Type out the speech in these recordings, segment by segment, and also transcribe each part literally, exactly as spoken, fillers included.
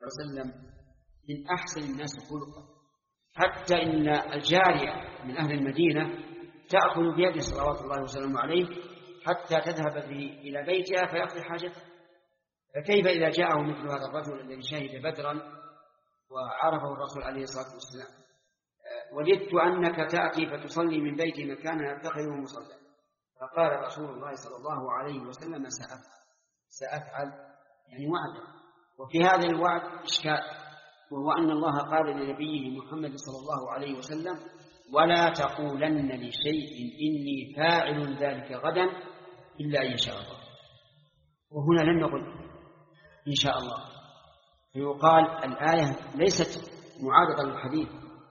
وسلم من أحسن الناس خلقا، حتى إن الجارية من أهل المدينة تأخذ بيده صلوات الله وسلامه عليه حتى تذهب به إلى بيتها فيقضي حاجته. فكيف إذا جاءه مثل هذا الرجل الذي شهد بدرا وعرفه الرسول عليه الصلاة والسلام: وجدت أنك تأتي فتصلي من بيت مكانا يتخذه مصلى. فقال رسول الله صلى الله عليه وسلم: سأفعل سأفعل يعني وعد. وفي هذا الوعد إشكال، وهو أن الله قال لنبيه محمد صلى الله عليه وسلم: ولا تقولن لشيء إني فاعل ذلك غدا إلا إن شاء الله. وهنا لم نقل إن شاء الله، فيقال الآية ليست معارضة للحديث.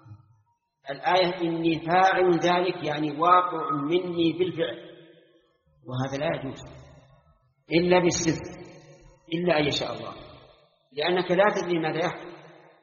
الآية إني فاعل ذلك يعني واقع مني بالفعل، وهذا لا يجوز إلا بالسر، إلا أن يشاء الله، لأنك لا تدري ماذا يحدث،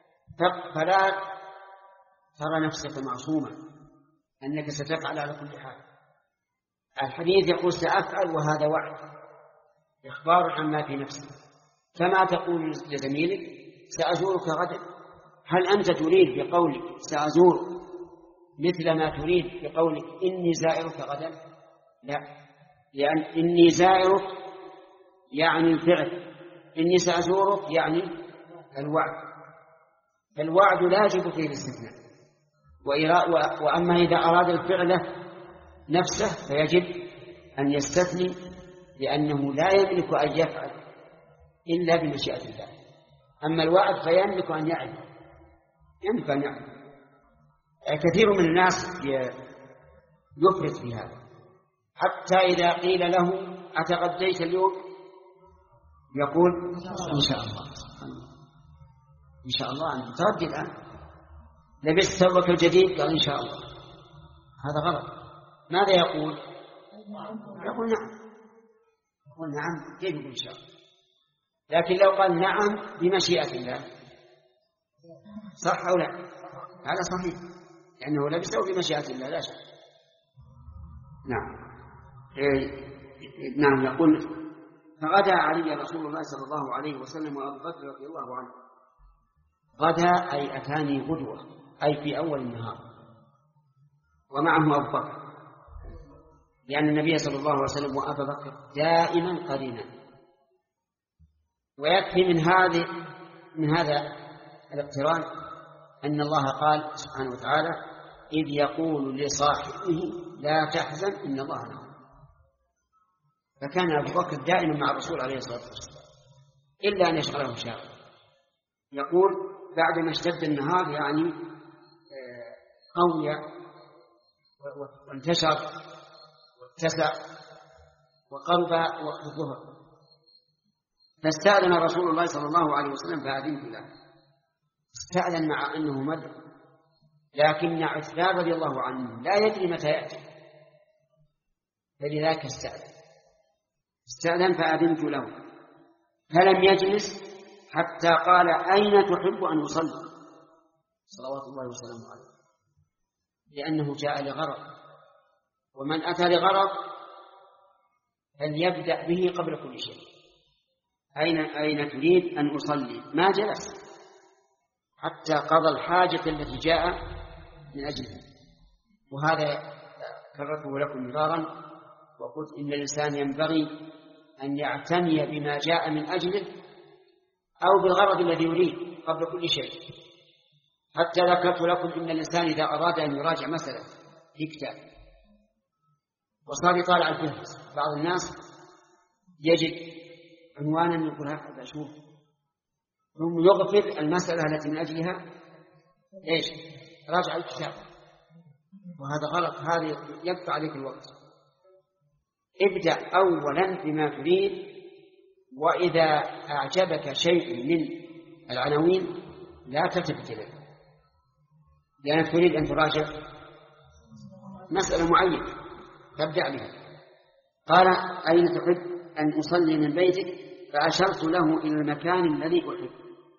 فلا ترى نفسك معصوما أنك ستفعل على كل حال. الحديث يقول سأفعل، وهذا وعد إخبار عما في نفسك، كما تقول لزميلك سأزورك غدا. هل أنت تريد بقولك سأزور مثل ما تريد بقولك إني زائرك غدا؟ لا، لأن إني زائرك يعني الفعل، إني سأزورك يعني الوعد. الوعد لا يجب فيه الاستثناء، وأما إذا أراد الفعل نفسه فيجب أن يستثني، لأنه لا يملك أن يفعل إلا بمشيئة الله. أما الوعد فيملك أن يعد يملك أن يعد كثير من الناس يفرط في هذا، حتى إذا قيل له أتغديت اليوم يقول إن شاء الله إن شاء الله. أنا متغدي الآن. لبست ثوبك الجديد؟ قال إن شاء الله. هذا غلط. ماذا يقول؟ يقول نعم. يقول نعم. كيف يقول إن شاء الله؟ لكن لو قال نعم بمشيئة الله صح أو لا؟ هذا صحيح، لأنه لبسه بمشيئة الله لا شك. نعم. إيه نعم. يقول فغدا علي رسول الله صلى الله عليه وسلم وأبو بكر رضي الله عنه. غدا أي أتاني غدوة، أي في أول النهار، ومعه أبو بكر، لأن النبي صلى الله عليه وسلم وأبا بكر دائما قرينا. ويكفي من هذه من هذا الاقتران أن الله قال سبحانه وتعالى: إذ يقول لصاحبه لا تحزن إن الله معنا. فكان أبو بكر دائما مع الرسول عليه الصلاة والسلام إلا أن يشغله شاغل. يقول بعد ما اشتد النهار يعني قوي وانتشر واتسع وقرب وقت الظهر، فاستأذن رسول الله صلى الله عليه وسلم فأذنت له. استأذن مع أنه مدعو، لكن عثمان رضي الله عنه لا يدري متى يأتي، فلذلك استأذن استأذن فأذنت له، فلم يجلس حتى قال: أين تحب أن أصلي؟ صلوات الله وسلامه عليه، لأنه جاء لغرض، ومن أتى لغرض فليبدأ به قبل كل شيء. أين أين تريد أن أصلي؟ ما جلس حتى قضى الحاجة التي جاء من أجلها. وهذا كررته لكم مرارا، وقلت إن الإنسان ينبغي أن يعتني بما جاء من أجله أو بالغرض الذي يريد قبل كل شيء. حتى ذكرت لكم إن الإنسان إذا أراد أن يراجع مسألة في كتاب وصار يطالع الفهرس، بعض الناس يجد عنوانا يقول هكذا شوف، ثم يغفر المسألة التي من أجلها إيش؟ راجع الكتاب، وهذا غلط. هذا يبقى عليك الوقت. ابدأ أولا بما تريد، وإذا أعجبك شيء من العناوين لا تلتفت إليه، لأنك تريد أن تراجع مسألة معينة تبدأ بها. قال: أين تحب أن أصلي من بيتك؟ فأشرت له إلى المكان الذي أحب.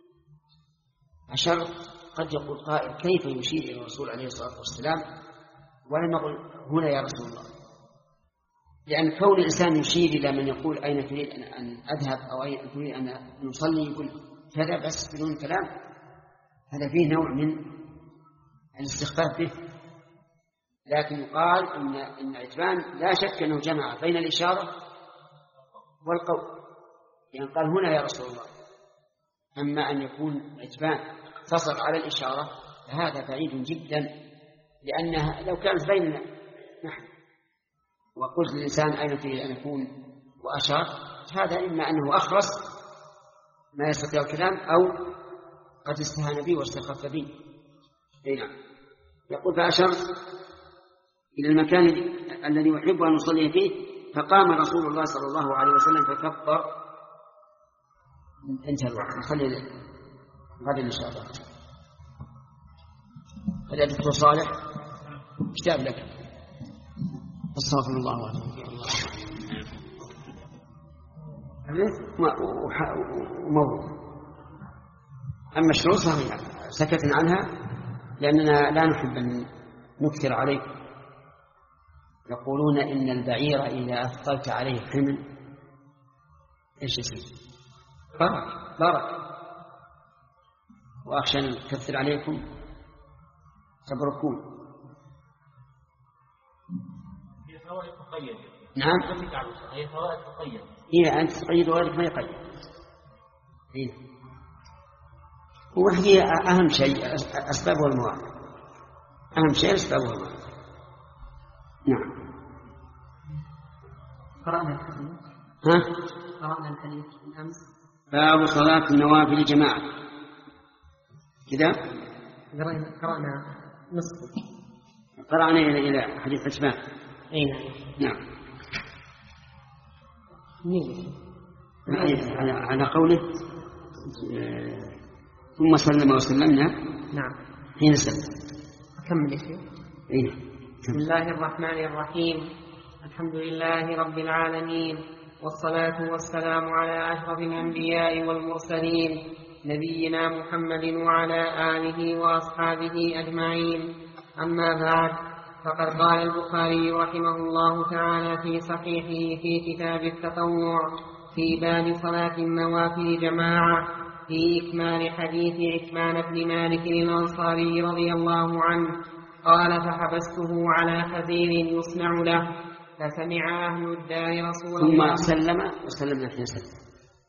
أشرت. قد يقول قائل: كيف يشير إلى الرسول عليه الصلاة والسلام ولم يقل هنا يا رسول الله؟ لأن كون الإنسان يشير إلى من يقول أين تريد أن أذهب أو أين تريد أن نصلي، يقول كذا بس بدون كلام، هذا فيه نوع من الاستخفاف به. لكن يقال إن إن عتبان لا شك أنه جمع بين الإشارة والقول، يعني قال هنا يا رسول الله. أما أن يكون عتبان اقتصر على الإشارة فهذا بعيد جدا، لأنها لو كانت بيننا نحن وقلت للإنسان أين تريد أن يكون وأشار، هذا إما أنه أخرس ما يستطيع الكلام أو قد استهان بي واستخف بي. نعم. يقول فأشر إلى المكان الذي أحب أن أصلي فيه، فقام رسول الله صلى الله عليه وسلم فكبر. انتهى الوقت، نخلي غدا إن شاء الله. هل يا دكتور صالح كتاب لك؟ استغفر الله واتوب وموضوع. أما الشروط صحيحة سكتنا عنها لأننا لا نحب أن نكثر عليك. يقولون إن البعير إذا أثقلت عليه حمل إيش يصير؟ برك برك. وأخشى أن نكثر عليكم تبركون. هي فوائد تقيد. نعم. هي فوائد تقيد. إيه أنت تقيد وغيرك ما يقيد. إيه. وهي أهم شيء أسباب والمواقع. أهم شيء أسباب والمواقع. نعم. قرأنا الحديث. ها؟ قرأنا الحديث الأمس. باب صلاة النوافل جماعة. كذا؟ قرأنا قرأنا نصف. قرأنا إلى إلى حديث عثمان. أي نعم. نعم. على على قوله ثم سلم وسلمنا. نعم. حين سلم. أكمل يا شيخ. إيه. بسم الله الرحمن الرحيم. الحمد لله رب العالمين، والصلاة والسلام على أشرف الأنبياء والمرسلين نبينا محمد وعلى آله وأصحابه أجمعين. أما بعد، فقد قال البخاري رحمه الله تعالى في صحيحه في كتاب التطوع في باب صلاة النوافل جماعة في إكمال حديث عثمان بن مالك الأنصاري رضي الله عنه قال فحبسته على خزير يصنع له، فسمع أهل الدار رسول الله ثم سلم وسلمنا حين سلم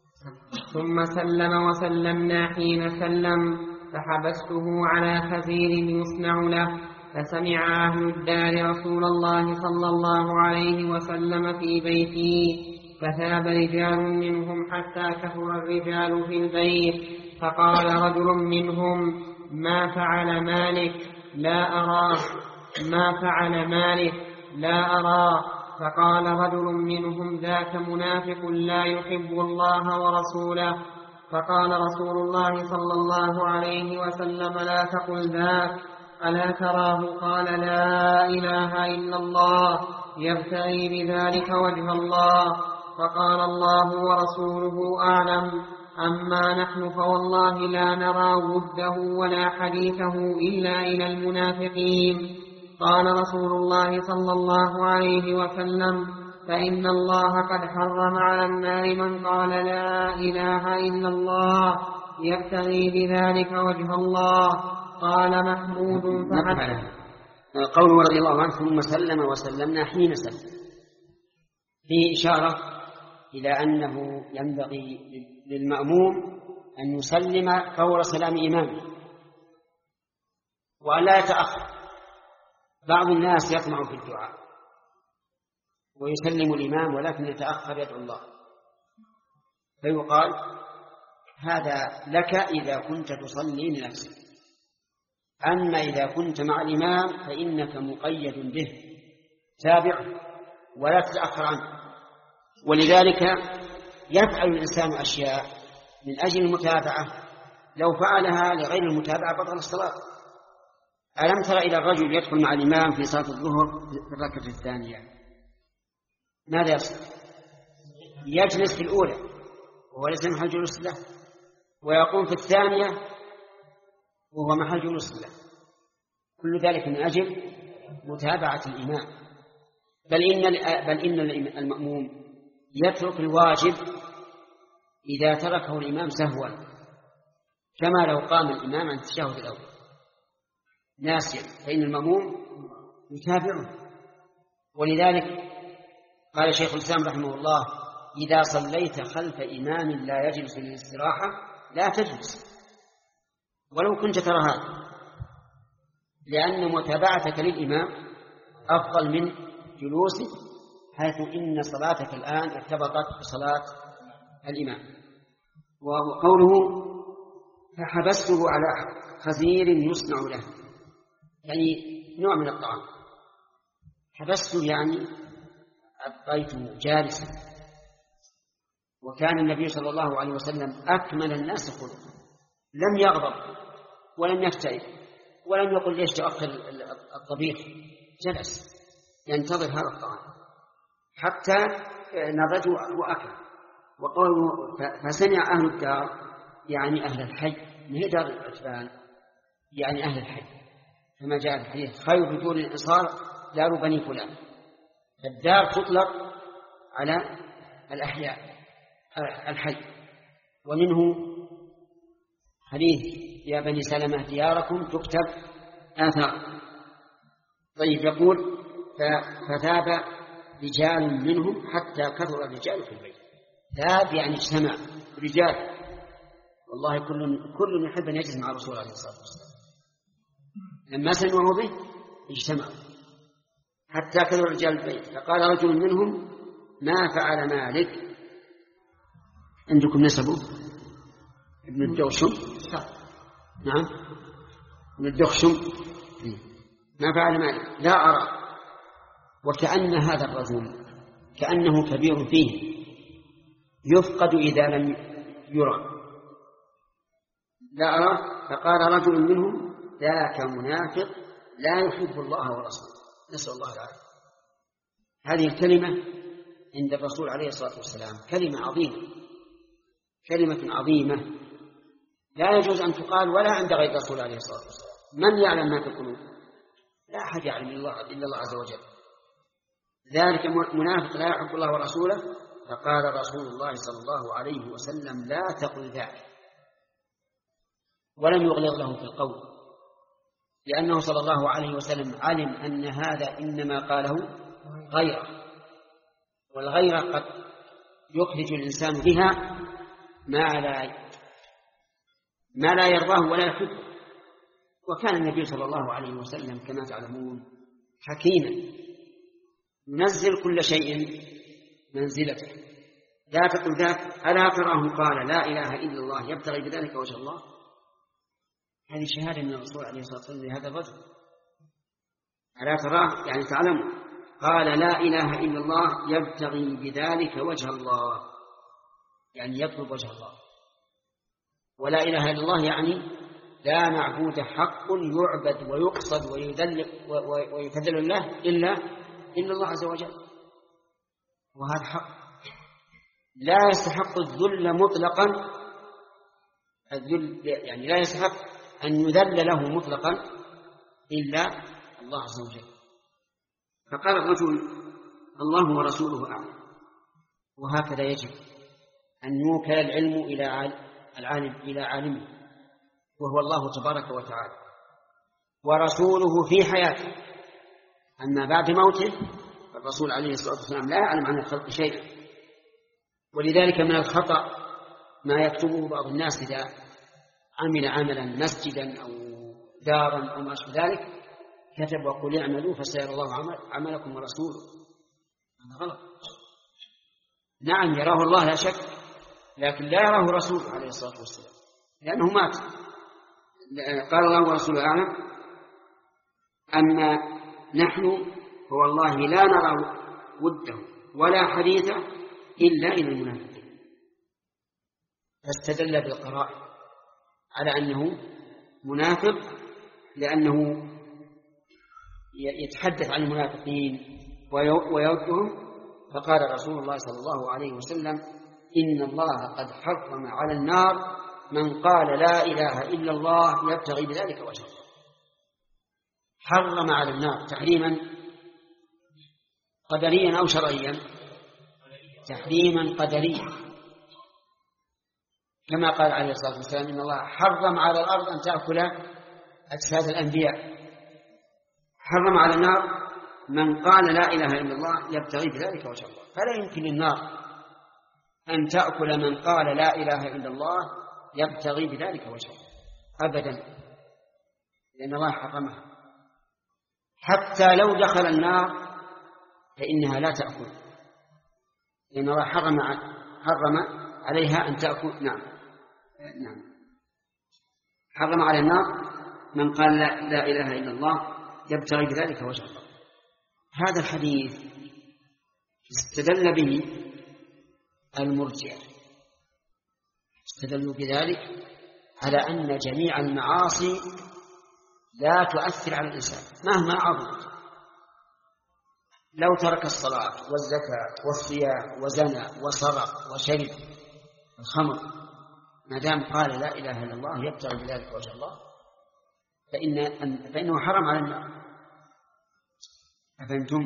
ثم سلم وسلمنا حين سلم فحبسته على خزير يصنع له، فسمع أهل الدار رسول الله صلى الله عليه وسلم في بيته، فثاب رجال منهم حتى كثر الرجال في البيت، فقال رجل منهم ما فعل مالك لا أراه ما فعل مالك لا أراه فقال رجل منهم ذاك منافق لا يحب الله ورسوله. فقال رسول الله صلى الله عليه وسلم لا تقل ذاك ألا تراه قال لا إله إلا الله يبتغي بذلك وجه الله. فقال الله ورسوله أعلم، أما نحن فوالله لا نرى وده ولا حديثه إلا إلى المنافقين. قال رسول الله صلى الله عليه وسلم فإن الله قد حرم على النار من قال لا إله إلا الله يبتغي بذلك وجه الله. قال محمود فحسن. قوله رضي الله عنه ثم سلم وسلمنا حين سلم فيه إشارة إلى أنه ينبغي للمأموم أن يسلم فور سلام إمامه وأن لا يتأخر. بعض الناس يطمع في الدعاء ويسلم الإمام ولكن يتأخر يدعو الله، فيقال هذا لك إذا كنت تصلي لنفسك، أما إذا كنت مع الإمام فإنك مقيد به، تابعه ولا تتأخر عنه. ولذلك يفعل الإنسان أشياء من أجل المتابعة، لو فعلها لغير المتابعة بطل الصلاة. ألم تر إلى الرجل يدخل مع الإمام في صلاة الظهر في الركعة الثانية ماذا يصنع؟ يجلس في الأولى وهو ليس محل جلوس له، ويقوم في الثانية وهو محل جلوس له. كل ذلك من أجل متابعة الإمام. بل إن بل إن المأموم يترك الواجب إذا تركه الإمام سهوا كما لو قام الإمام عن التشهد الأول ناسيا فإن المأموم يتابعه. ولذلك قال شيخ الإسلام رحمه الله: إذا صليت خلف إمام لا يجلس للاستراحة لا تجلس ولو كنت ترى هذا، لأن متابعتك للإمام أفضل من جلوسك، حيث إن صلاتك الآن ارتبطت بصلاة الإمام. وقوله: فحبسته على خزير يصنع له، يعني نوع من الطعام. حبسته يعني أبقيته جالسا. وكان النبي صلى الله عليه وسلم أكمل الناس خلقا، لم يغضب ولم يكتئب ولم يقل ليش تأخر الطبيخ، جلس ينتظر هذا الطعام حتى نضجوا وأكل. وقوله: فسمع أهل الدار يعني أهل الحي، من دار العتبان يعني أهل الحي، كما جاء الحديث: خير بدون الإنصار دار بني فلان. الدار تطلق على الأحياء الحي. ومنه حديث: يا بني سلمة دياركم تكتب آثار. طيب، يقول: فثاب رجال منهم حتى كثر الرجال في البيت. ثاب يعني اجتمع رجال، والله كل كل يحب أن يجلس مع الرسول عليه الصلاة والسلام. لما سمعوا به اجتمعوا حتى كثر رجال البيت. فقال رجل منهم: ما فعل مالك؟ عندكم نسبه ابن الدخشم؟ نعم، ابن الدخشم. ما فعل مالك؟ لا أرى. وكأن هذا الرجل كأنه كبير فيه، يفقد إذا لم يرى. لا أرى. فقال رجل منهم: ذاك منافق لا يحب الله ورسوله. نسأل الله العافية. هذه الكلمة عند الرسول عليه الصلاة والسلام كلمة عظيمة، كلمة عظيمة لا يجوز أن تقال ولا عند غير الرسول عليه الصلاة والسلام. من يعلم ما في القلوب؟ لا أحد يعلم إلا الله عز وجل. ذلك منافق لا يحب الله ورسوله. فقال رسول الله صلى الله عليه وسلم: لا تقل ذلك. ولم يغلظ له في القول، لأنه صلى الله عليه وسلم علم أن هذا إنما قاله غيره، والغيرة قد يخرج الإنسان بها ما لا ما لا يرضاه ولا يحبه. وكان النبي صلى الله عليه وسلم كما تعلمون حكيما، ينزل كل شيء منزلته. لا تقل ذاك. ألا تراه قال: لا إله إلا الله يبتغي بذلك وجه الله؟ هذه شهادة من الرسول عليه الصلاة والسلام لهذا الرجل. ألا تراه يعني تعلم. قال: لا إله إلا الله يبتغي بذلك وجه الله، يعني يطلب وجه الله. ولا إله إلا الله يعني لا معبود حق يعبد ويقصد ويذل ويتذل له إلا إلا الله عز وجل. وهذا حق لا يستحق الذل مطلقا. الذل يعني لا يستحق أن يذل له مطلقا إلا الله عز وجل. فقال الرجل: الله ورسوله أعلم. وهكذا يجب أن يوكل العلم إلى العالم إلى عالمه، وهو الله تبارك وتعالى، ورسوله في حياته. أما بعد موته فالرسول عليه الصلاة والسلام لا يعلم عن الخلق شيئا. ولذلك من الخطأ ما يكتبه بعض الناس إذا عمل عملا مسجدا أو دارا أو ما أشبه ذلك، كتب: وقل اعملوا فسيرى الله عملكم ورسوله. هذا غلط. نعم يراه الله لا شك، لكن لا يراه رسوله عليه الصلاة والسلام، لأنه مات. قال: الله ورسوله أعلم. أما نحن فوالله لا نرى وده ولا حديثه إلا إلى المنافقين. فاستدل بالقرائن على أنه منافق، لأنه يتحدث عن المنافقين ويودهم. فقال رسول الله صلى الله عليه وسلم: إن الله قد حرم على النار من قال لا إله إلا الله يبتغي بذلك وجه الله. حرم على النار تحريما قدريا أو شرعيا؟ تحريما قدريا. كما قال عليه الصلاة والسلام إن الله حرم على الأرض أن تأكل أجساد الأنبياء، حرم على النار من قال لا إله إلا الله يبتغي بذلك وجه الله. فلا يمكن النار أن تأكل من قال لا إله إلا الله يبتغي بذلك وجه الله أبدا، لأن الله حرمها. حتى لو دخل النار فإنها لا تأكل، لأن الله حرم حرم عليها أن تأكل. نعم نعم حرم على النار من قال لا, لا إله إلا الله يبتغي بذلك وجه الله. هذا الحديث استدل به المرجئة، استدلوا بذلك على أن جميع المعاصي لا تؤثر على الإنسان مهما عظمت. لو ترك الصلاة والزكاة والصيام وزنى وسرق وشرب الخمر ما دام قال لا إله إلا الله يبتغي بذلك وجه الله فإن فإنه حرم على النار. أفهمتم؟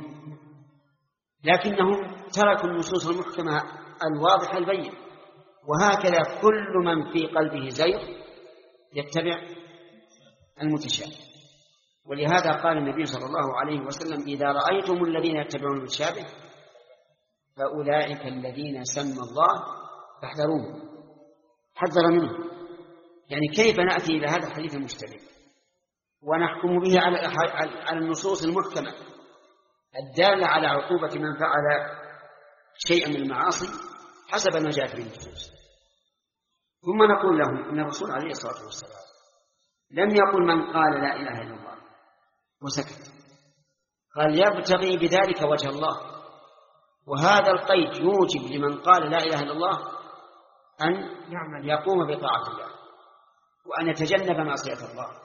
لكنهم تركوا النصوص المحكمة الواضحة البين، وهكذا كل من في قلبه زيغ يتبع المتشابه. ولهذا قال النبي صلى الله عليه وسلم إذا رأيتم الذين يتبعون المتشابه فأولئك الذين سمى الله فاحذروه، حذر منه. يعني كيف نأتي إلى هذا الحديث المشتبه ونحكم به على على النصوص المحكمة الدالة على عقوبة من فعل شيئا من المعاصي حسب ما جاءت به النصوص؟ ثم نقول لهم إن الرسول عليه الصلاة والسلام لم يقل من قال لا إله إلا الله وسكت، قال يبتغي بذلك وجه الله. وهذا القيد يوجب لمن قال لا إله إلا الله أن يقوم بطاعة الله وأن يتجنب معصية الله.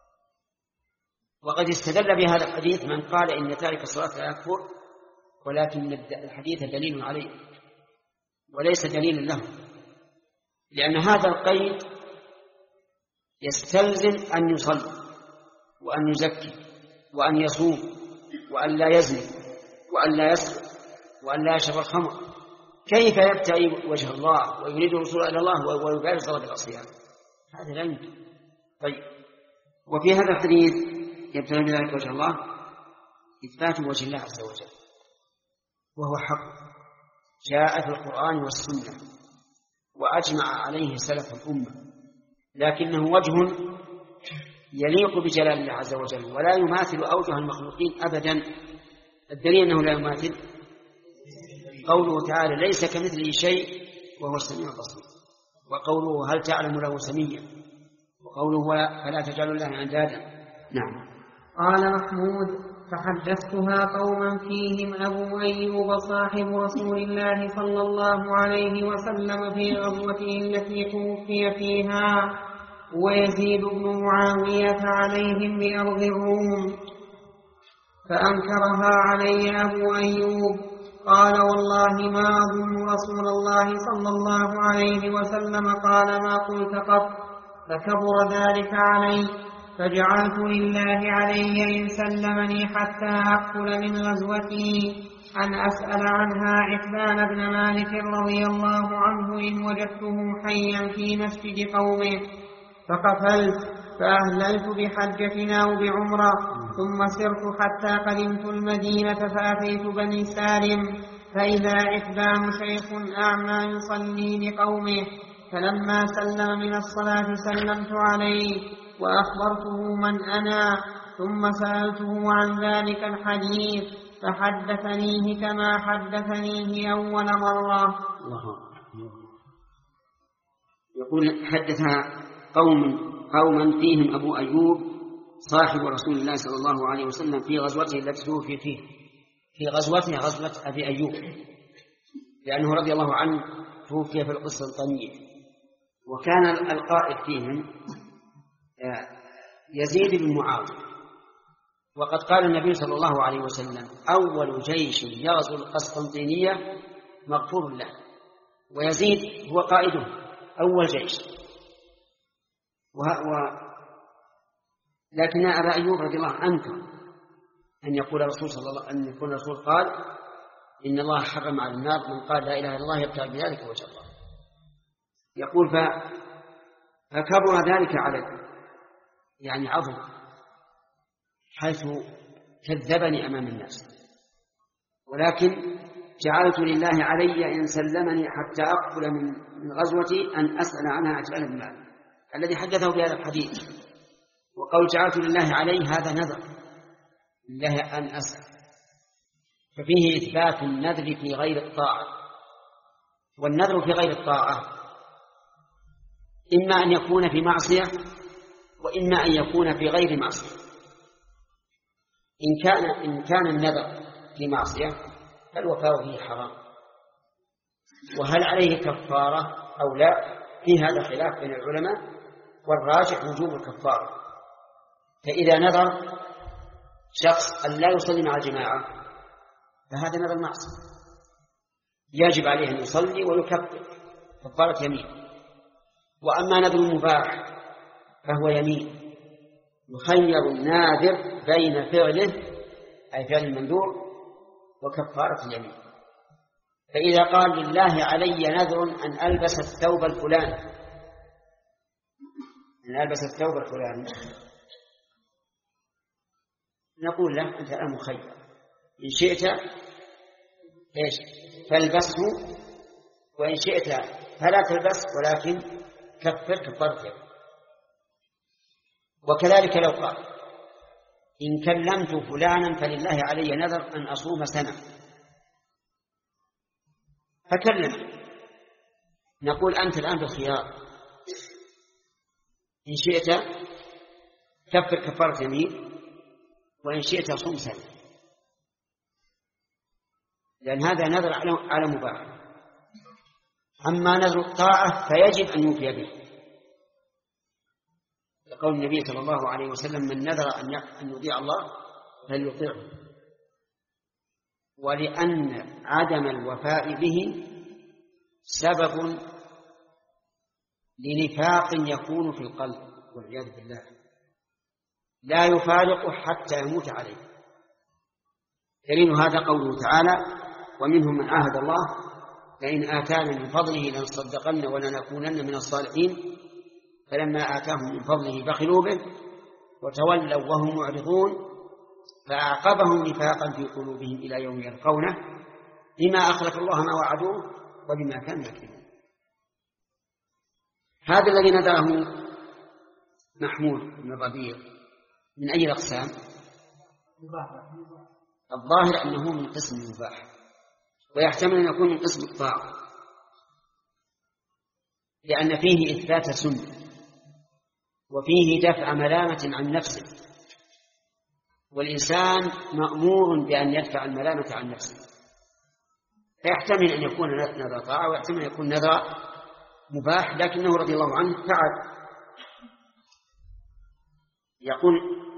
وقد استدل بهذا الحديث من قال إن تارك الصلاة لا يكفر، ولكن الحديث دليل عليه وليس دليلا له، لأن هذا القيد يستلزم أن يصلي وأن يزكي وأن يصوم وأن لا يزني وأن لا يسرق وأن لا يشرب الخمر. كيف يبتغي وجه الله ويريد الوصول إلى الله ويبالغ صلاة الصيام؟ هذا لا يمكن. طيب، وفي هذا الحديث يبتغي بذلك وجه الله إثبات وجه الله عز وجل، وهو حق جاء في القرآن والسنة وأجمع عليه سلف الأمة، لكنه وجه يليق بجلال الله عز وجل ولا يماثل أوجه المخلوقين أبدا. الدليل أنه لا يماثل قوله تعالى ليس كمثله شيء وهو السميع البصير، وقوله هل تعلم له سميا، وقوله فلا تجعلوا الله أندادا. نعم. قال محمود فحدثتها قوما فيهم أبو أيوب صاحب رسول الله صلى الله عليه وسلم في غزوته التي توفي فيها ويزيد بن معاوية عليهم بأرض الروم، فأنكرها علي أبو أيوب قال والله ما أظن رسول الله صلى الله عليه وسلم قال ما قلت قط، فكبر ذلك علي، فجعلت لله علي إن سلمني حتى أقتل من غزوتي أن أسأل عنها عتبان بن مالك رضي الله عنه إن وجدته حيا في مسجد قومه. فقفلت فأهللت بحجتنا وبعمرة، ثم سرت حتى قدمت المدينة فأتيت بني سالم فإذا عتبان شيخ أعمى يصلي لقومه، فلما سلم من الصلاة سلمت عليه وأخبرته من أنا، ثم سألته عن ذلك الحديث فحدثنيه كما حدثنيه أول مرة. الله. يقول حدثها قوم قوما فيهم أبو أيوب صاحب رسول الله صلى الله عليه وسلم في غزوته التي توفي فيه، في غزوته غزوة أبي أيوب، لأنه رضي الله عنه توفي في القصة الطويلة. وكان القائد فيهم يزيد بن معاوية، وقد قال النبي صلى الله عليه وسلم أول جيش يغزو القسطنطينية مغفور له، ويزيد هو قائده أول جيش. و... لكن أبا أيوب رضي الله عنه أنكر أن يقول الرسول صلى الله أن يكون الرسول قال إن الله حرم على النار من قال لا إله إلا الله يبتغي بذلك وجه الله. يقول ف فكبر ذلك عليه، يعني عظم، حيث كذبني أمام الناس، ولكن جعلت لله علي إن سلمني حتى أقبل من غزوتي أن أسأل عنها عجلان بن مالك الذي حدثه بهذا الحديث. وقول جعلت لله علي هذا نذر لله أن أسأل، ففيه إثبات النذر في غير الطاعة. والنذر في غير الطاعة إما أن يكون في معصية وإما أن يكون في غير معصية. إن كان إن كان النذر في معصية فالوفاء فيه حرام، وهل عليه كفارة أو لا؟ في هذا خلاف بين العلماء، والراجح وجوب الكفارة. فإذا نذر شخص أن لا يصلي مع الجماعة فهذا نذر معصية، يجب عليه أن يصلي ويكفر كفارة يمين. وأما نذر مباح فهو يمين، يخير الناذر بين فعله أي فعل المنذور وكفارة اليمين. فإذا قال لله علي نذر أن ألبس الثوب الفلاني أن ألبس الثوب الفلاني نقول له أنت الآن مخير، إن شئت إيش فالبسه، وإن شئت فلا تلبس ولكن كفر كفارة يمين. وكذلك لو قال إن كلمت فلانا فلله علي نذر أن أصوم سنة، فكلم، نقول أنت الآن بالخيار، إن شئت كفر كفارة يمين وإن شئت صوم سنة، لأن هذا نذر على مباح. أما نذر الطاعة فيجب أن يوفي به، لقول النبي صلى الله عليه وسلم من نذر أن يطيع الله فليطيعه. ولأن عدم الوفاء به سبب لنفاق يكون في القلب والعياذ بالله، لا يفارقه حتى يموت عليه. دليل هذا قوله تعالى ومنهم من عاهد الله لئن آتانا من فضله لنصدقن ولنكونن من الصالحين فلما آتاهم من فضله بخلوا به وتولوا وهم معرضون فأعقبهم نفاقا في قلوبهم إلى يوم يلقونه بما أخلف الله ما وعدوه وبما كانوا يكذبون. هذا الذي نذره محمود بن الربيع من أي الأقسام؟ الظاهر أنه من قسم المباح، ويحتمل أن يكون من قسم الطاعة، لأن فيه إثبات سنة وفيه دفع ملامة عن نفسه، والإنسان مأمور بأن يدفع الملامة عن نفسه، فيحتمل أن يكون نذر طاعة ويحتمل أن يكون نذر مباح، لكنه رضي الله عنه فعل. يقول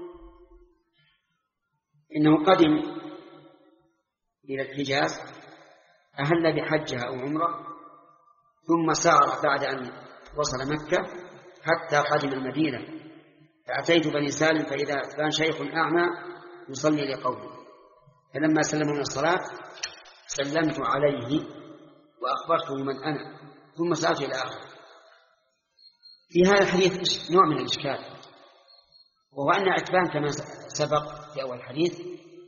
إنه قدم إلى الحجاز أهل بحجها أو عمره ثم سار بعد أن وصل مكة حتى قدم المدينة، فأتيت بني سالم فإذا كان شيخ أعمى يصلي لقومه، فلما سلموا من الصلاة سلمت عليه وأخبرته من أنا ثم سألت إلى آخر. في هذا الحديث نوع من الإشكال، وهو أن عتبان كما سبق في أول الحديث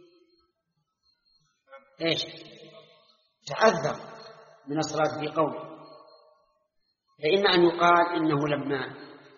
إيش تعذر من الصلاة في قومه، فإما أن يقال إنه لما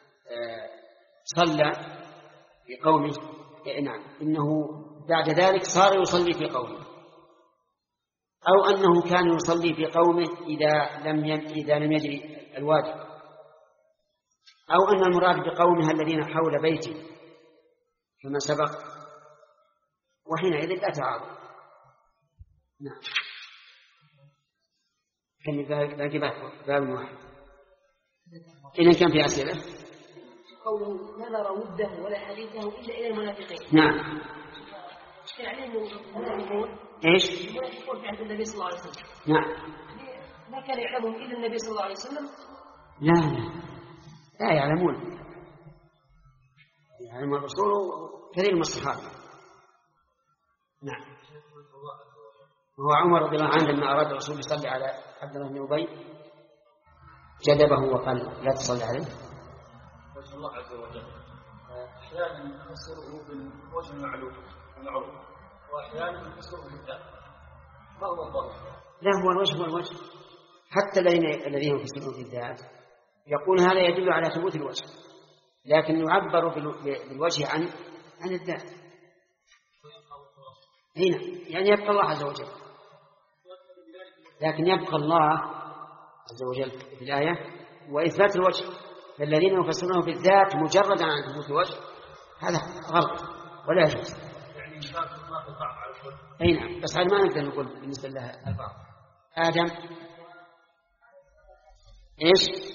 صلى في قومه نعم إنه بعد ذلك صار يصلي في قومه، أو أنه كان يصلي في قومه إذا لم إذا لم يجري الواجب، أو أن المراد بقومها الذين حول بيته كما سبق، وحينئذ لا تعارض. نعم كان باقي باب واحد. إذا كان في أسئلة قوله نذر وده ولا حديثه إلا إلى المنافقين. نعم. يعني المنافقون إيش؟ المنافقون في عهد النبي صلى الله عليه وسلم. نعم. ما كان يعلمهم إلا النبي صلى الله عليه وسلم. لا لا لا يعلمون، يعلم الرسول كثير من الصحابة. نعم. وهو عمر رضي الله عنه لما أراد الرسول يصلي على عبد الله بن أبي جذبه وقال لا تصلي عليه. وجه الله عز وجل. أحيانا نفسره بالوجه المعلوم المعروف، وأحيانا نفسره بالذات. ما هو الضابط؟ لا، هو الوجه هو الوجه. حتى الذين الذين يفسرون بالذات يقول هذا يدل على ثبوت الوجه، لكن يعبر بالوجه عن عن الذات. هنا يعني يبقى الله عز وجل، لكن يبقى الله عز وجل في الآية وإثبات الوجه. فالذين يفسرونه بالذات مجردا عن ثبوت الوجه هذا غلط ولا يجوز. يعني إثبات الله بالضعف على الكل. أي نعم، بس هذا ما نقدر نقول بالنسبة له البعض. آدم إيش؟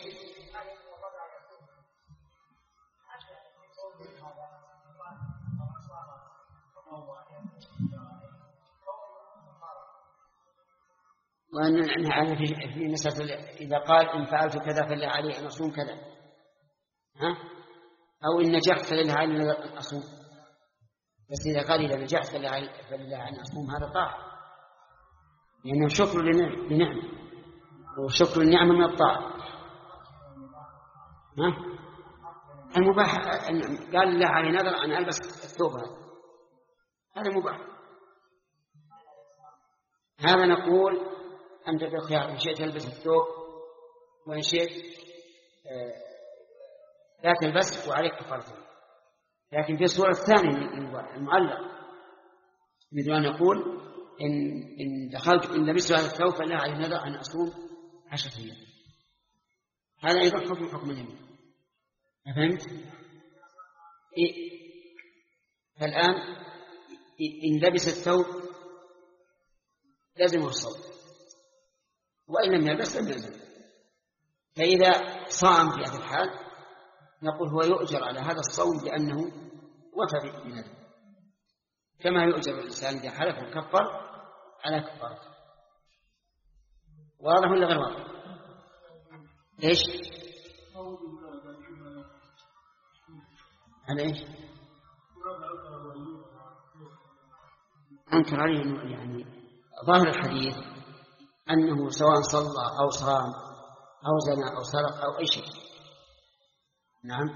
وأن في مسألة إذا قال إن فعلت كذا فلله علي أن أصوم كذا، ها؟ أو إن نجحت فلله علي أن أصوم. بس إذا قال إذا نجحت فلله علي أن أصوم هذا طاعة، لأنه شكر لنعمة، وشكر النعمة من الطاعة. ها؟ المباح قال لله علي نذر أن ألبس الثوب هذا، هذا مباح. هذا نقول أنت بالخيار، إن شئت تلبس الثوب وإن شئت لا تلبس وعليك كفارته. لكن في الصورة الثانية المعلق نريد أن نقول إن إن دخلت إن لبست هذا الثوب فلا علي نذر أن أصوم عشرة أيام. هذا أيضا حكم حكم اليمين. فهمت؟ إيه؟ فالآن إن لبس الثوب لازم الصوم، وإن لم يلبس لم يلزم. فإذا صام في هذا الحال نقول هو يؤجر على هذا الصوم لأنه وفى بنذره، كما يؤجر الإنسان إذا حلف وكفر على كفارته. واضح ولا غير واضح؟ ليش؟ على إيش؟ أنكر عليه أنه يعني ظاهر الحديث أنه سواء صلى أو صام أو زنى أو سرق أو أي شيء. نعم.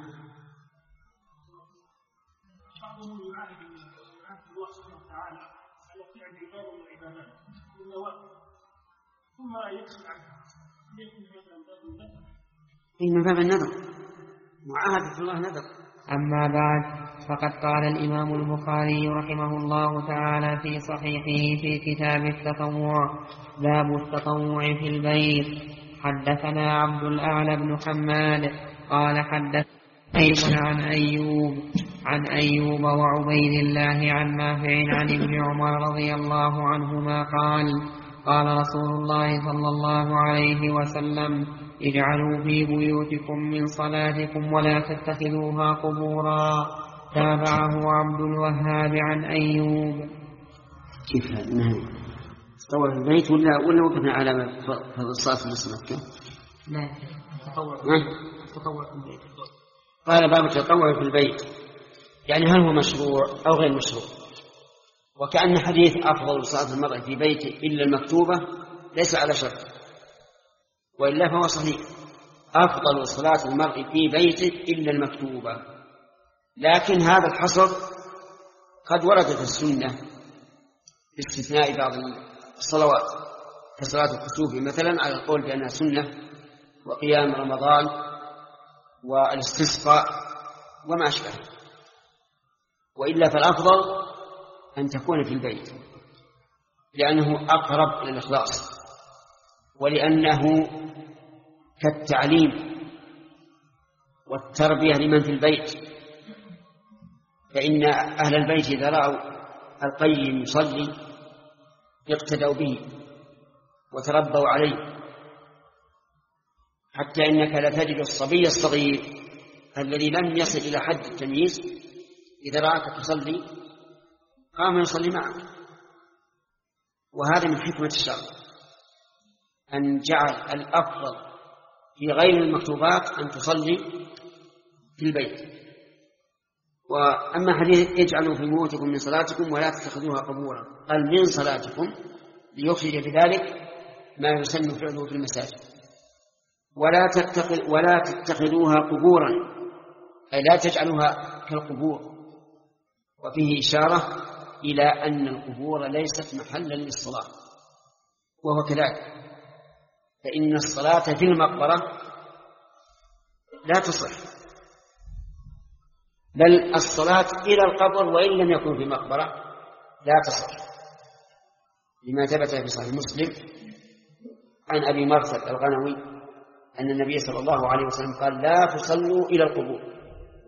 من باب النذر، معاهدة الله نذر. أما بعد، فقد قال الإمام البخاري رحمه الله تعالى في صحيحه في كتاب التطوع: باب التطوع في البيت. حدثنا عبد الأعلى بن حماد قال حدثنا عن أيوب عن أيوب وعبيد الله عن نافع عن ابن عمر رضي الله عنهما قال: قال رسول الله صلى الله عليه وسلم: اجعلوا في بيوتكم من صلاتكم ولا تتخذوها قبورا. تابعه عبد الوهاب عن أيوب. كيف هذا؟ تطوع في البيت ولا ولا وقفنا على الصلاة في مكة؟ لا، تطوع تطوع في البيت. قال باب التطوع في البيت، يعني هل هو مشروع أو غير مشروع؟ وكأن حديث أفضل صلاة المرء في بيته إلا المكتوبة ليس على شرط، وإلا فهو صحيح. أفضل صلاة المرء في بيته إلا المكتوبة، لكن هذا الحصر قد وردت السنة باستثناء بعض الصلوات كصلاة الكسوف مثلا على القول بأنها سنة، وقيام رمضان والاستسقاء وما أشبه. وإلا فالأفضل أن تكون في البيت، لأنه أقرب إلى الإخلاص، ولأنه كالتعليم والتربية لمن في البيت. فإن أهل البيت إذا رأوا القيم يصلي اقتدوا به وتربوا عليه، حتى إنك لتجد الصبي الصغير الذي لم يصل إلى حد التمييز إذا رأك تصلي قام يصلي معك. وهذا من حكمة الشرع أن جعل الأفضل في غير المكتوبات أن تصلي في البيت. وأما حديث اجعلوا في بيوتكم من صلاتكم ولا تتخذوها قبورا، قال من صلاتكم ليخرج بذلك ما يسن فعله في المساجد. ولا تتخذ ولا تتخذوها قبورا، أي لا تجعلوها كالقبور. وفيه إشارة إلى أن القبور ليست محلا للصلاة، وهو كذلك، فإن الصلاة في المقبرة لا تصح، بل الصلاة إلى القبر وإن لم يكن في مقبرة لا تصح، لما ثبت في صحيح مسلم عن أبي مرثد الغنوي أن النبي صلى الله عليه وسلم قال: لا تصلوا إلى القبور.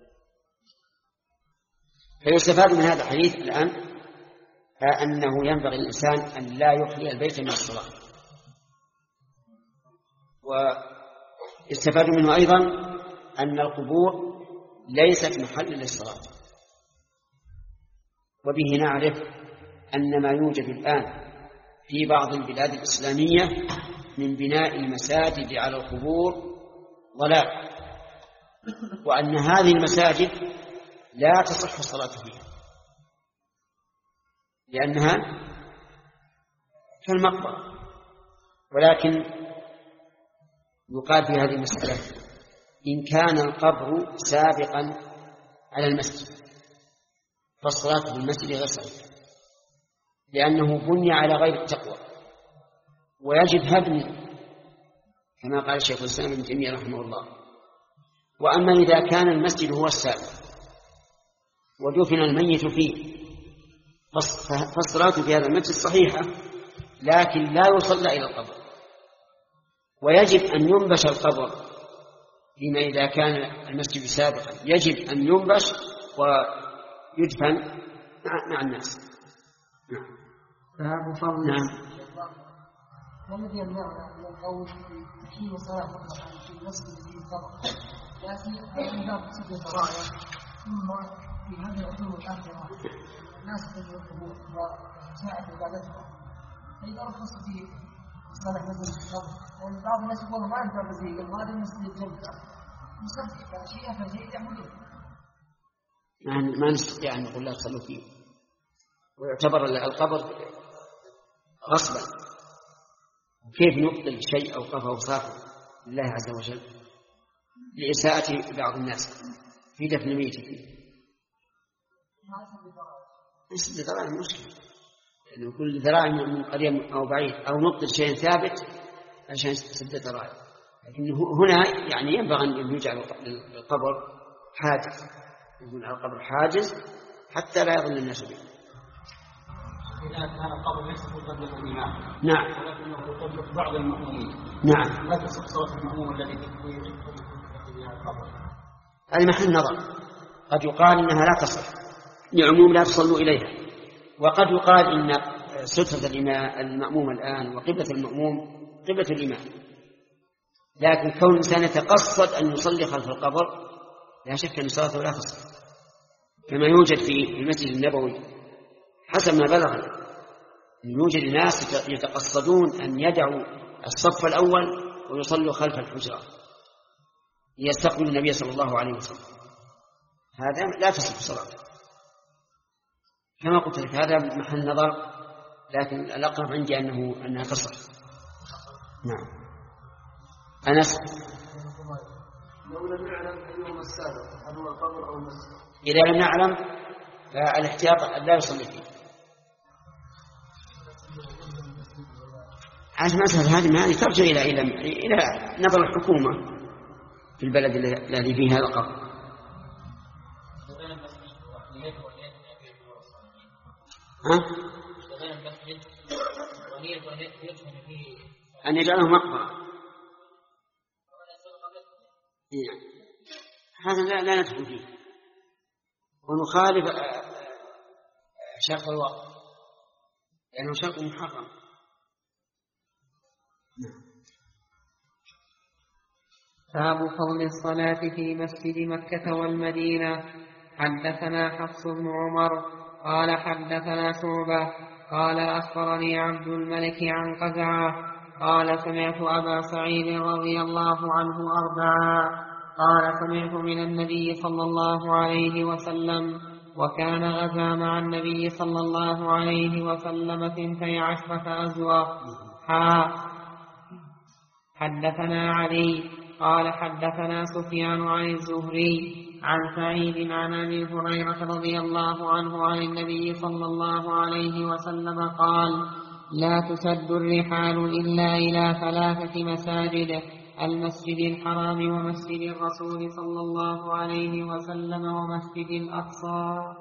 فيستفاد من هذا الحديث الآن أنه ينبغي الإنسان أن لا يخلي البيت من الصلاة. ويستفاد منه أيضا أن القبور ليست محل للصلاة. وبه نعرف أن ما يوجد الآن في بعض البلاد الإسلامية من بناء المساجد على القبور ضلال، وأن هذه المساجد لا تصح الصلاة فيها لأنها كالمقبرة. ولكن يقال في هذه المسألة: إن كان القبر سابقا على المسجد فالصلاة في المسجد غير صحيحة، لأنه بني على غير التقوى ويجب هدمه كما قال الشيخ الإسلام ابن تيمية رحمه الله. وأما إذا كان المسجد هو السابق ودفن الميت فيه فالصلاة في هذا المسجد صحيحة، لكن لا يصلى إلى القبر، ويجب أن ينبش القبر فيما إذا كان المسجد سابقا، يجب أن ينبش ويدفن مع الناس. باب فضل نعم. والذي يمنعنا من القول في تحريم صلاة في المسجد في القبر يأتي من باب سد الذرائع، ثم في هذه العلوم الآخرة الناس تجد القبور وساعة عبادتها، فإذا رخص في الصلاة مثل في القبر، يعني بعض الناس يقولون ما ينفع مزيد وهذا المسجد الجنة يصدق شيئا فشيء يعملون. ما نستطيع أن نقول لا تصلوا فيه، ويعتبر القبر غصبا. كيف نبطل شيء أو قفه وصافه لله عز وجل لإساءة بعض الناس في دفن الميت فيه؟ سد الذرائع مشكلة، لأنه كل ذراع من قريب أو بعيد، أو نبطل شيء ثابت عشان سد الذرائع. لكن هنا يعني ينبغي أن يجعل القبر حاجز، يكون على القبر حاجز حتى لا يظن الناس به. إذا كان القبر ليس مطلق الإمام نعم، ولكنه يطلق بعض المأمومين، نعم، لا تصح صلاة المأموم الذي في القبر. هذا محل نظر. قد يقال إنها لا تصح لعموم لا تصلوا إليها، وقد يقال إن سترة المأموم الآن وقبلة المأموم قبلة الإمام، لكن كون الإنسان يتقصد أن يصلي خلف القبر لا شك أن صلاته لا تصح، كما يوجد في المسجد النبوي حسب ما بلغ يوجد ناس يتقصدون أن يدعوا الصف الأول ويصلوا خلف الحجرة يستقبل النبي صلى الله عليه وسلم. هذا لا تصح صلاته كما قلت لك، هذا محل نظر، لكن الأقرب عندي أنه أنها تصح. نعم. أنس: لو لم يعلم أيهما السابق هل هو القبر أو المسجد؟ إذا لم نعلم فالاحتياط لا يصلي فيه. عشان مسألة هذه هذه ترجع إلى إلى إلى نظر الحكومة في البلد الذي فيه هذا القبر. ها؟ أن يجعله مقبرة. هذا لا, لا ندخل فيه ونخالف شرط الوقت لأنه شرط محرم. باب فضل الصلاة في مسجد مكة والمدينة. حدثنا حفص بن عمر قال حدثنا شعبة قال أخبرني عبد الملك عن قزعة قال سمعت أبا سعيد رضي الله عنه أربعا قال سمعت من النبي صلى الله عليه وسلم وكان غزا مع النبي صلى الله عليه وسلم ثنتي عشرة أزواج. حدثنا علي قال حدثنا سفيان عن الزهري عن سعيد عن أبي هريرة رضي الله عنه عن النبي صلى الله عليه وسلم قال: لا تسد الرحال إلا إلى ثلاثة مساجد: المسجد الحرام ومسجد الرسول صلى الله عليه وسلم ومسجد الأقصى.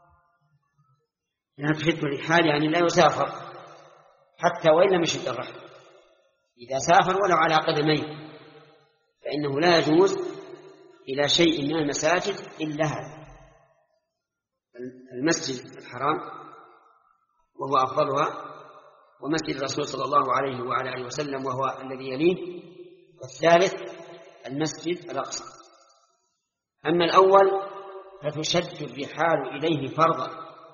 لا تسد الرحال يعني لا يسافر حتى وإن لم يشد الرحل، إذا سافر ولو على قدميه فإنه لا يجوز إلى شيء من المساجد إلا هذا: المسجد الحرام وهو أفضلها، ومسجد الرسول صلى الله عليه وعلى آله وسلم وهو الذي يليه، والثالث المسجد الأقصى. أما الأول فتشد الرحال إليه فرضا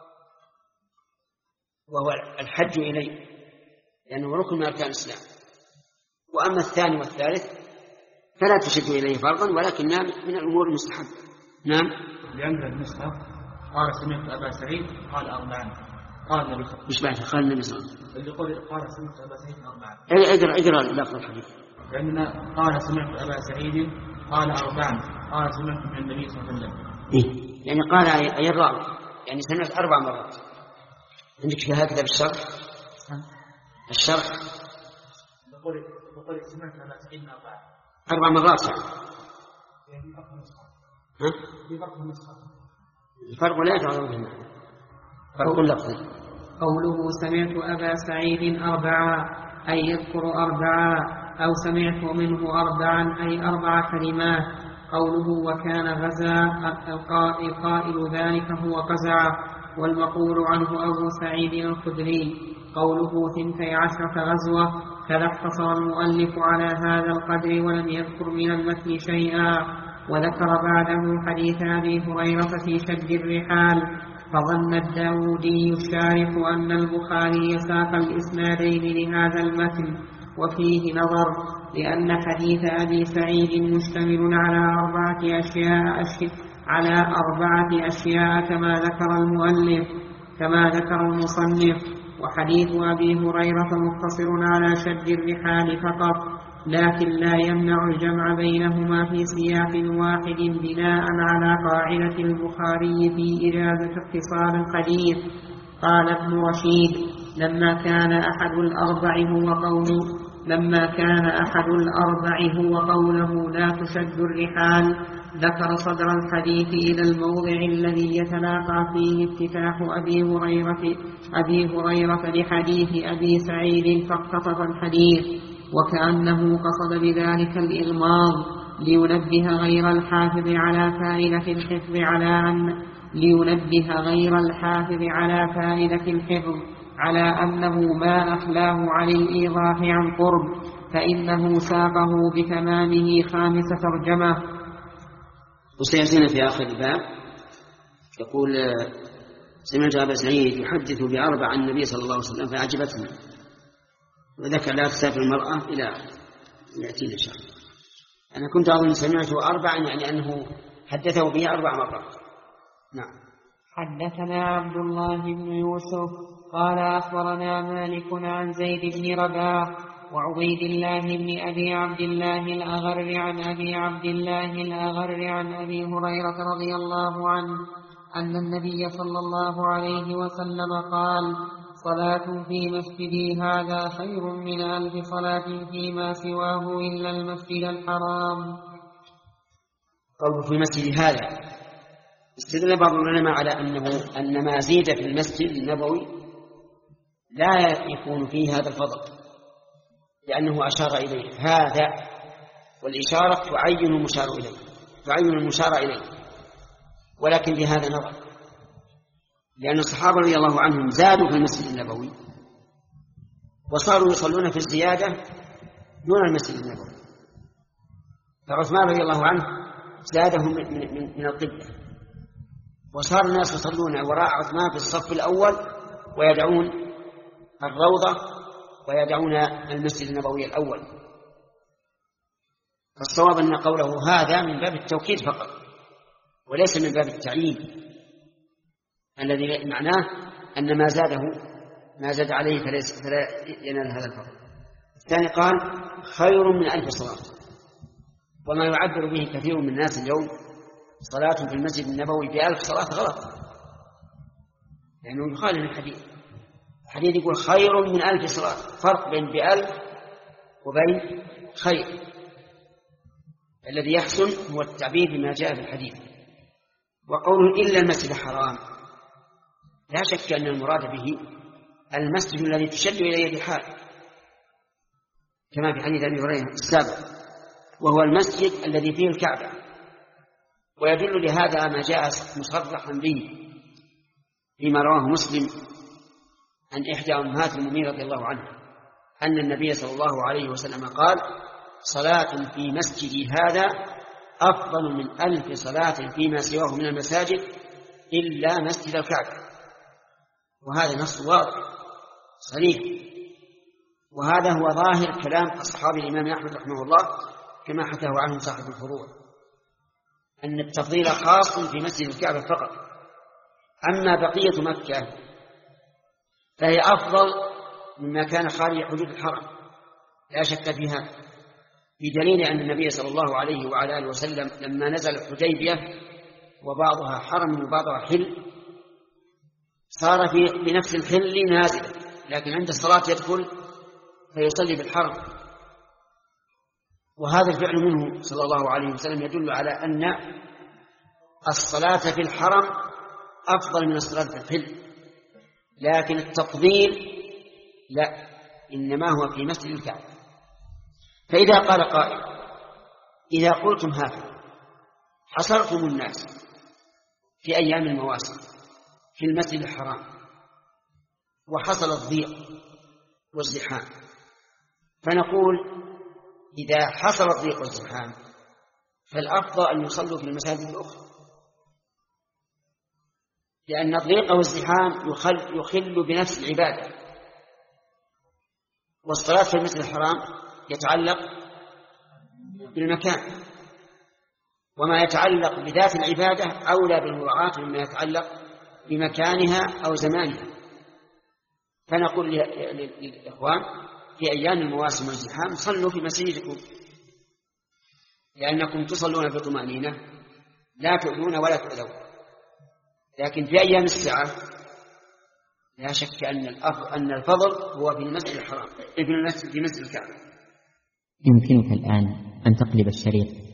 وهو الحج إليه لأنه ركن من أركان الإسلام، وأما الثاني والثالث فلا تشد إليه فرضا ولكنها من الأمور المستحبة. نعم. لأن النسخة قال: سمعت أبا سعيد قال أربعا. قال النبي صلى الله عليه وسلم. مش بعد قال النبي صلى الله عليه وسلم. اللي يقول قال سمعت أبا سعيد أربعا. اقرأ اقرأ لفظ الحديث. لأننا قال: سمعت أبا سعيد قال أربعا. قال: سمعت من النبي صلى الله عليه وسلم. إيه؟ يعني قال أي الرابع، يعني سمعت أربع مرات. عندك في هكذا بالشرح؟ الشرح يقول يقول سمعت أبا سعيد أربعا. أربع مرات يعني. ها؟ الفرق لا يتعرض به فرق لفظي. قوله سمعت أبا سعيد أربعا أي يذكر أربعا، أو سمعت منه أربعا أي أربع كلمات. قوله وكان غزا القائل ذلك هو قزع، والمقول عنه أبو سعيد الخدري. قوله ثنتي عشرة غزوة، كذا اقتصر المؤلف على هذا القدر ولم يذكر من المتن شيئا، وذكر بعده حديث أبي هريرة في شد الرحال، فظن الداودي الشارح أن البخاري ساق الإسنادين لهذا المتن، وفيه نظر، لأن حديث أبي سعيد مشتمل على أربعة أشياء أشياء على أربعة أشياء كما ذكر المؤلف كما ذكر المصنف، وحديث أبي هريرة مقتصر على شد الرحال فقط، لكن لا يمنع الجمع بينهما في سياق واحد بناء على قاعدة البخاري في إجازة اختصار الحديث. قال ابن رشيد: لما كان أحد الأربع هو قوله لما كان أحد الأربع هو قوله لا تشد الرحال، ذكر صدر الحديث إلى الموضع الذي يتلاقى فيه افتتاح أبي هريرة, أبي هريرة لحديث أبي سعيد فاقتطف الحديث، وكأنه قصد بذلك الإغماض لينبه غير الحافظ على فائدة الحفظ على أن لينبه غير الحافظ على فائدة الحفظ على أنه ما أخلاه عن الإيضاح عن قرب، فإنه ساقه بتمامه خامس ترجمة. وسيأتينا في آخر الباب يقول: سمعت أبا سعيد يحدث بأربع عن النبي صلى الله عليه وسلم فأعجبتنا، وذكر لا تسافر المرأة إلى يأتينا إن شاء الله. أنا كنت أظن سمعته أربعا يعني أنه حدثه به أربع مرات. نعم. حدثنا عبد الله بن يوسف قال أخبرنا مالك عن زيد بن رباح وعبيد الله بن أبي عبد الله الأغر عن أبي عبد الله الأغر عن أبي هريرة رضي الله عنه أن النبي صلى الله عليه وسلم قال: صلاة في مسجدي هذا خير من ألف صلاة فيما سواه إلا المسجد الحرام. قوله في مسجد هذا استدل بعض العلماء على أنه أن ما زيد في المسجد النبوي لا يكون فيه هذا الفضل، لأنه أشار إليه هذا، والإشارة تعين المشار إليه تعين المشار إليه ولكن بهذا نظر، لأن الصحابة رضي الله عنهم زادوا في المسجد النبوي وصاروا يصلون في الزيادة دون المسجد النبوي. فعثمان رضي الله عنه زاده من, من, من القبلة، وصار الناس يصلون وراء عثمان في الصف الأول ويدعون الروضة ويدعون المسجد النبوي الأول. فالصواب أن قوله هذا من باب التوكيد فقط وليس من باب التعيين، الذي معناه أن ما زاده ما زاد عليه فليس فلا ينال هذا الفضل. الثاني قال: خير من ألف صلاة، وما يعبر به كثير من الناس اليوم صلاة في المسجد النبوي بألف صلاة غلط، لأنه يخالف الحديث. الحديث يقول خير من ألف صلاة، فرق بين بألف وبين خير. الذي يحسن هو التعبير بما جاء في الحديث. وقوله إلا المسجد الحرام، لا شك أن المراد به المسجد الذي تشد إليه الرحال، كما في حديث أبي هريرة السابق، وهو المسجد الذي فيه الكعبة. ويدل لهذا ما جاء مصرحا به فيما رواه مسلم عن إحدى أمهات المؤمنين رضي الله عنها أن النبي صلى الله عليه وسلم قال: صلاة في مسجدي هذا أفضل من ألف صلاة فيما سواه من المساجد إلا مسجد الكعبة. وهذا نص واضح صريح، وهذا هو ظاهر كلام أصحاب الإمام أحمد رحمه الله كما حكاه عنه صاحب الفروع، أن التفضيل خاص في مسجد الكعبة فقط. أما بقية مكة فهي أفضل مما كان خارج حدود الحرم، لا شك في هذا، بدليل أن النبي صلى الله عليه وعلى آله وسلم لما نزل الحديبية وبعضها حرم وبعضها حل صار في بنفس الحل نازلا، لكن عند الصلاة يدخل فيصلي بالحرم. وهذا الفعل منه صلى الله عليه وسلم يدل على أن الصلاة في الحرم أفضل من الصلاة في الحل، لكن التفضيل لا، إنما هو في مسجد الكعبة. فإذا قال قائل: إذا قلتم هكذا حصرتم الناس في أيام المواسم في المسجد الحرام وحصل الضيق والزحام، فنقول إذا حصل الضيق والزحام فالأفضل أن يصلوا في المساجد الأخرى، لأن الضيق والزحام يخل, يخل بنفس العبادة، والصلاة في المسجد الحرام يتعلق بالمكان، وما يتعلق بذات العبادة أولى بالمراعاة مما يتعلق بمكانها أو زمانها. فنقول للإخوان في أيام المواسم والزحام صلوا في مسجدكم، لأنكم تصلون بطمأنينة لا تؤذون ولا تؤذون. لكن في أيام السعة لا شك أن أن الفضل هو في المسجد الحرام، في مسجد الكعبة. يمكنك الآن أن تقلب الشريط